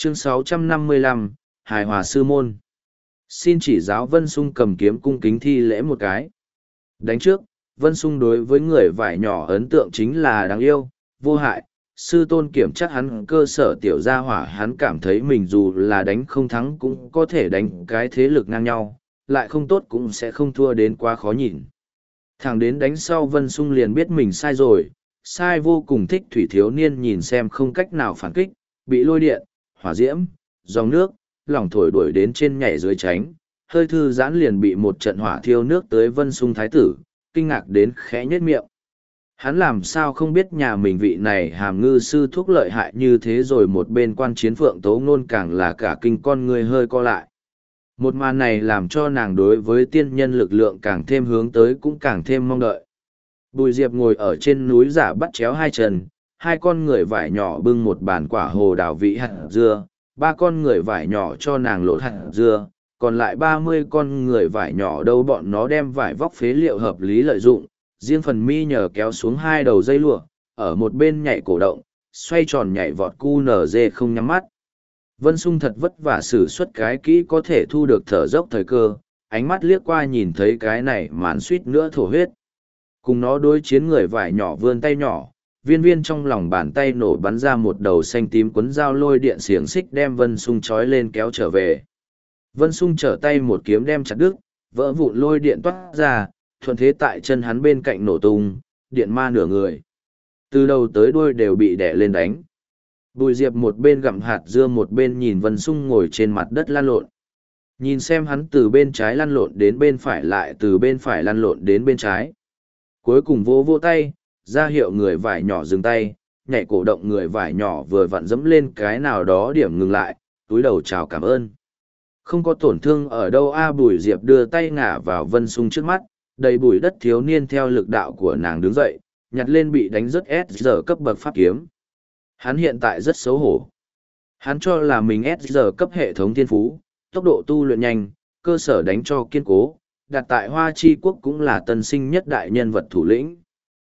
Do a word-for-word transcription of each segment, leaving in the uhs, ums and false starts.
Chương sáu trăm năm mươi lăm, Hài Hòa Sư Môn. Xin chỉ giáo Vân Sung cầm kiếm cung kính thi lễ một cái. Đánh trước, Vân Sung đối với người vải nhỏ ấn tượng chính là đáng yêu, vô hại. Sư tôn kiểm chắc hắn cơ sở tiểu gia hỏa, hắn cảm thấy mình dù là đánh không thắng cũng có thể đánh cái thế lực ngang nhau, lại không tốt cũng sẽ không thua đến quá khó nhìn. Thẳng đến đánh sau Vân Sung liền biết mình sai rồi, sai vô cùng. Thích thủy thiếu niên nhìn xem không cách nào phản kích, bị lôi điện, hỏa diễm, dòng nước, lỏng thổi đuổi đến trên nhảy dưới tránh, hơi thư giãn liền bị một trận hỏa thiêu nước tới. Vân Sung thái tử, kinh ngạc đến khẽ nhếch miệng. Hắn làm sao không biết nhà mình vị này hàm ngư sư thuốc lợi hại như thế rồi. Một bên quan chiến Phượng Tố Ngôn càng là cả kinh con người hơi co lại. Một màn này làm cho nàng đối với tiên nhân lực lượng càng thêm hướng tới, cũng càng thêm mong đợi. Bùi Diệp ngồi ở trên núi giả bắt chéo hai chân, hai con người vải nhỏ bưng một bàn quả hồ đào vị hạt dưa, ba con người vải nhỏ cho nàng lột hạt dưa, còn lại ba mươi con người vải nhỏ đâu bọn nó đem vải vóc phế liệu hợp lý lợi dụng, riêng phần mi nhờ kéo xuống hai đầu dây lụa, ở một bên nhảy cổ động, xoay tròn nhảy vọt cu nở dê không nhắm mắt. Vân Sung thật vất vả sử xuất cái kỹ có thể thu được thở dốc thời cơ, ánh mắt liếc qua nhìn thấy cái này màn suýt nữa thổ huyết. Cùng nó đối chiến người vải nhỏ vươn tay nhỏ, viên viên trong lòng bàn tay nổ bắn ra một đầu xanh tím cuốn dao lôi điện xiềng xích đem Vân Sung trói lên kéo trở về. Vân Sung trở tay một kiếm đem chặt đứt, vỡ vụn lôi điện toát ra, thuận thế tại chân hắn bên cạnh nổ tung, điện ma nửa người. Từ đầu tới đuôi đều bị đè lên đánh. Bùi Diệp một bên gặm hạt dưa một bên nhìn Vân Sung ngồi trên mặt đất lăn lộn. Nhìn xem hắn từ bên trái lăn lộn đến bên phải lại từ bên phải lăn lộn đến bên trái. Cuối cùng vỗ vỗ tay, ra hiệu người vải nhỏ dừng tay, nhảy cổ động người vải nhỏ vừa vặn dẫm lên cái nào đó điểm ngừng lại, túi đầu chào cảm ơn. Không có tổn thương ở đâu a. Bùi Diệp đưa tay ngả vào Vân Sung trước mắt, đầy bụi đất thiếu niên theo lực đạo của nàng đứng dậy, nhặt lên bị đánh rất S giờ cấp bậc pháp kiếm. Hắn hiện tại rất xấu hổ. Hắn cho là mình S giờ cấp hệ thống thiên phú, tốc độ tu luyện nhanh, cơ sở đánh cho kiên cố, đặt tại Hoa Chi Quốc cũng là tân sinh nhất đại nhân vật thủ lĩnh.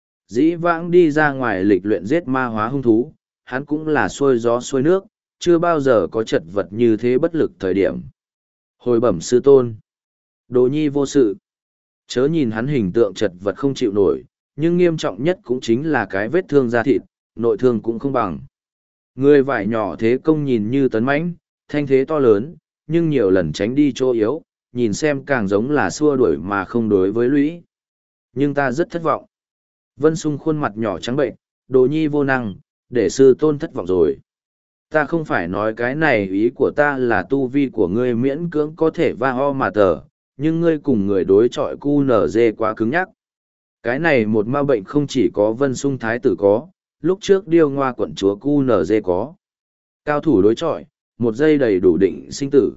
Dĩ vãng đi ra ngoài lịch luyện giết ma hóa hung thú, hắn cũng là xuôi gió xuôi nước, chưa bao giờ có chật vật như thế bất lực thời điểm. Hồi bẩm sư tôn. Đồ nhi vô sự. Chớ nhìn hắn hình tượng chật vật không chịu nổi, nhưng nghiêm trọng nhất cũng chính là cái vết thương da thịt, nội thương cũng không bằng. Người vải nhỏ thế công nhìn như tấn mãnh, thanh thế to lớn, nhưng nhiều lần tránh đi chỗ yếu, nhìn xem càng giống là xua đuổi mà không đối với lũy. Nhưng ta rất thất vọng. Vân Sung khuôn mặt nhỏ trắng bệnh, đồ nhi vô năng, để sư tôn thất vọng rồi. Ta không phải nói cái này, ý của ta là tu vi của ngươi miễn cưỡng có thể va ho mà tờ, nhưng ngươi cùng người đối chọi cu nở dê quá cứng nhắc. Cái này một ma bệnh không chỉ có Vân Sung thái tử có, lúc trước điêu ngoa quận chúa cu nở dê có. Cao thủ đối chọi, một giây đầy đủ định sinh tử.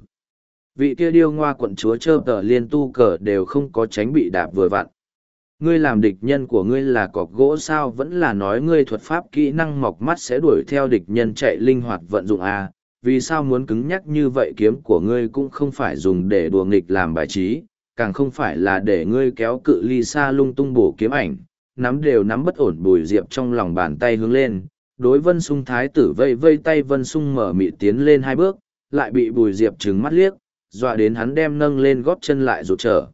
Vị kia điêu ngoa quận chúa chơ tờ liên tu cờ đều không có tránh bị đạp vừa vặn. Ngươi làm địch nhân của ngươi là cọc gỗ sao, vẫn là nói ngươi thuật pháp kỹ năng mọc mắt sẽ đuổi theo địch nhân chạy linh hoạt vận dụng à? Vì sao muốn cứng nhắc như vậy? Kiếm của ngươi cũng không phải dùng để đùa nghịch làm bài trí, càng không phải là để ngươi kéo cự ly xa lung tung bổ kiếm ảnh, nắm đều nắm bất ổn. Bùi Diệp trong lòng bàn tay hướng lên, đối Vân Sung thái tử vây vây tay. Vân Sung mở mịt tiến lên hai bước, lại bị Bùi Diệp trừng mắt liếc, dọa đến hắn đem nâng lên gót chân lại rụt trở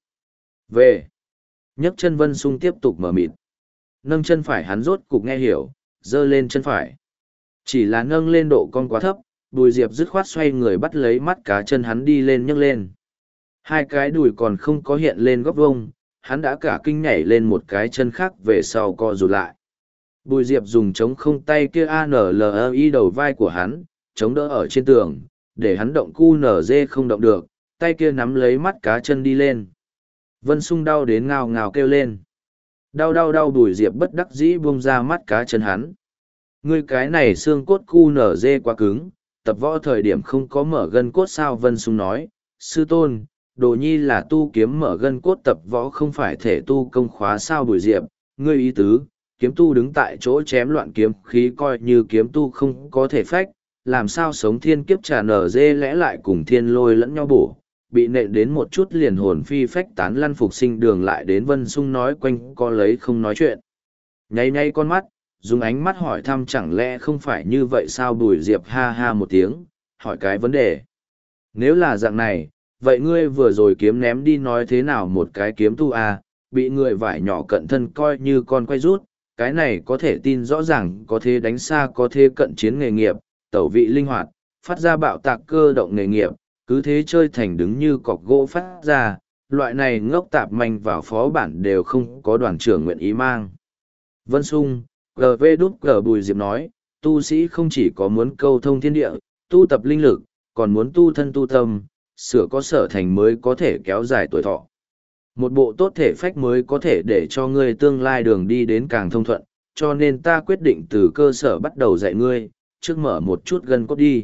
về. Nhấc chân Vân Sung tiếp tục mở mịt. Nâng chân phải hắn rốt cục nghe hiểu, giơ lên chân phải. Chỉ là nâng lên độ cong quá thấp, Bùi Diệp dứt khoát xoay người bắt lấy mắt cá chân hắn đi lên nhấc lên. Hai cái đùi còn không có hiện lên góc vông, hắn đã cả kinh nhảy lên một cái chân khác về sau co rụt lại. Bùi Diệp dùng chống không tay kia a n l i đầu vai của hắn, chống đỡ ở trên tường, để hắn động cu nở dê không động được, tay kia nắm lấy mắt cá chân đi lên. Vân Sung đau đến ngào ngào kêu lên. Đau đau đau. Bùi Diệp bất đắc dĩ buông ra mắt cá chân hắn. Ngươi cái này xương cốt cu nở dê quá cứng, tập võ thời điểm không có mở gân cốt sao? Vân Sung nói, sư tôn, đồ nhi là tu kiếm mở gân cốt tập võ không phải thể tu công khóa sao? Bùi Diệp, ngươi ý tứ, kiếm tu đứng tại chỗ chém loạn kiếm khí coi như kiếm tu không có thể phách, làm sao sống thiên kiếp trà nở dê lẽ lại cùng thiên lôi lẫn nhau bổ, bị nện đến một chút liền hồn phi phách tán lăn phục sinh đường lại đến. Vân Sung nói quanh co lấy không nói chuyện. Nháy nháy con mắt, dùng ánh mắt hỏi thăm chẳng lẽ không phải như vậy sao? Bùi Diệp ha ha một tiếng, hỏi cái vấn đề. Nếu là dạng này, vậy ngươi vừa rồi kiếm ném đi nói thế nào một cái kiếm tu à, bị người vải nhỏ cận thân coi như con quay rút, cái này có thể tin rõ ràng có thế đánh xa có thế cận chiến nghề nghiệp, tẩu vị linh hoạt, phát ra bạo tạc cơ động nghề nghiệp, cứ thế chơi thành đứng như cọc gỗ phát ra, loại này ngốc tạp manh vào phó bản đều không có đoàn trưởng nguyện ý mang. Vân Sung, giê vê đút giê Bùi Diệp nói, tu sĩ không chỉ có muốn câu thông thiên địa, tu tập linh lực, còn muốn tu thân tu tâm, sửa có sở thành mới có thể kéo dài tuổi thọ. Một bộ tốt thể phách mới có thể để cho ngươi tương lai đường đi đến càng thông thuận, cho nên ta quyết định từ cơ sở bắt đầu dạy ngươi, trước mở một chút gân cốt đi.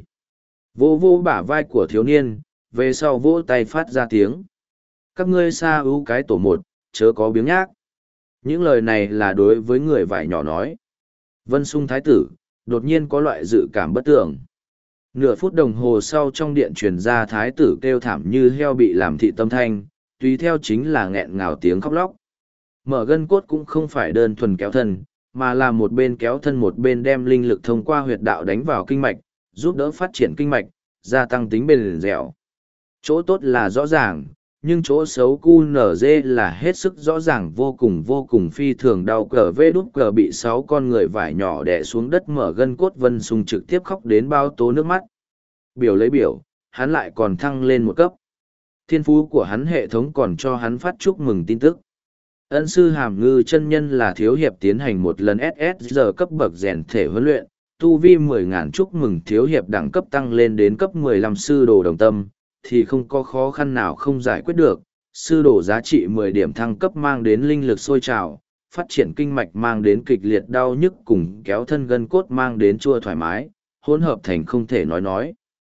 Vô vô bả vai của thiếu niên, về sau vỗ tay phát ra tiếng. Các ngươi xa ưu cái tổ một, chớ có biếng nhác. Những lời này là đối với người vải nhỏ nói. Vân Sung thái tử, đột nhiên có loại dự cảm bất tưởng. Nửa phút đồng hồ sau trong điện truyền ra thái tử kêu thảm như heo bị làm thị tâm thanh, tùy theo chính là nghẹn ngào tiếng khóc lóc. Mở gân cốt cũng không phải đơn thuần kéo thân, mà là một bên kéo thân một bên đem linh lực thông qua huyệt đạo đánh vào kinh mạch, giúp đỡ phát triển kinh mạch, gia tăng tính bền dẻo. Chỗ tốt là rõ ràng, nhưng chỗ xấu cu nở dê là hết sức rõ ràng vô cùng vô cùng phi thường đau cờ vê đút cờ bị sáu con người vải nhỏ đè xuống đất mở gân cốt. Vân Sung trực tiếp khóc đến bao tố nước mắt. Biểu lấy biểu, hắn lại còn thăng lên một cấp. Thiên phú của hắn hệ thống còn cho hắn phát chúc mừng tin tức. Ân sư Hàm Ngư chân nhân là thiếu hiệp tiến hành một lần ét ét giờ cấp bậc rèn thể huấn luyện, tu vi mười ngàn chúc mừng thiếu hiệp đẳng cấp tăng lên đến cấp mười lăm sư đồ đồng tâm, thì không có khó khăn nào không giải quyết được. Sư đồ giá trị mười điểm thăng cấp mang đến linh lực sôi trào, phát triển kinh mạch mang đến kịch liệt đau nhức cùng kéo thân gân cốt mang đến chua thoải mái, hỗn hợp thành không thể nói nói.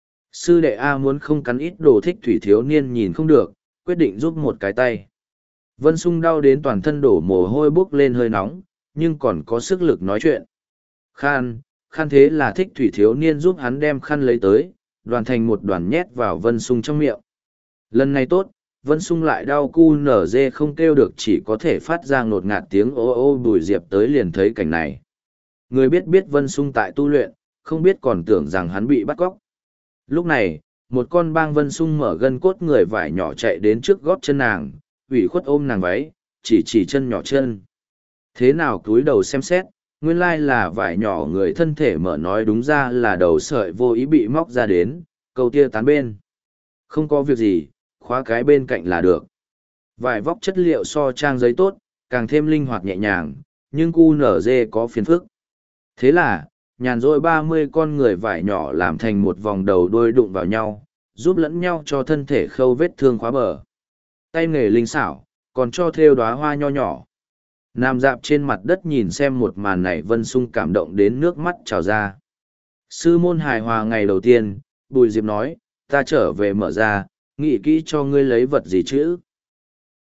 Sư đệ A muốn không cắn ít đồ thích thủy thiếu niên nhìn không được, quyết định giúp một cái tay. Vân Sung đau đến toàn thân đổ mồ hôi bốc lên hơi nóng, nhưng còn có sức lực nói chuyện. Khan, khan thế là thích thủy thiếu niên giúp hắn đem khăn lấy tới, đoàn thành một đoàn nhét vào Vân Sung trong miệng. Lần này tốt, Vân Sung lại đau cu nở dê không kêu được chỉ có thể phát ra ngột ngạt tiếng ô ô. Bùi Diệp tới liền thấy cảnh này. Người biết biết Vân Sung tại tu luyện, không biết còn tưởng rằng hắn bị bắt cóc. Lúc này, một con bang Vân Sung mở gân cốt người vải nhỏ chạy đến trước gót chân nàng, ủy khuất ôm nàng váy, chỉ chỉ chân nhỏ chân. Thế nào cúi đầu xem xét, nguyên lai là vải nhỏ người thân thể mở nói đúng ra là đầu sợi vô ý bị móc ra đến, câu tia tán bên. Không có việc gì, khóa cái bên cạnh là được. Vải vóc chất liệu so trang giấy tốt, càng thêm linh hoạt nhẹ nhàng, nhưng cu nở dê có phiền phức. Thế là, nhàn rỗi ba mươi con người vải nhỏ làm thành một vòng đầu đuôi đụng vào nhau, giúp lẫn nhau cho thân thể khâu vết thương khóa bờ. Tay nghề linh xảo, còn cho thêu đóa hoa nho nhỏ. Nằm dạp trên mặt đất nhìn xem một màn này Vân Sung cảm động đến nước mắt trào ra. Sư môn hài hòa ngày đầu tiên, Bùi Diệp nói, ta trở về mở ra, nghĩ kỹ cho ngươi lấy vật gì chứ.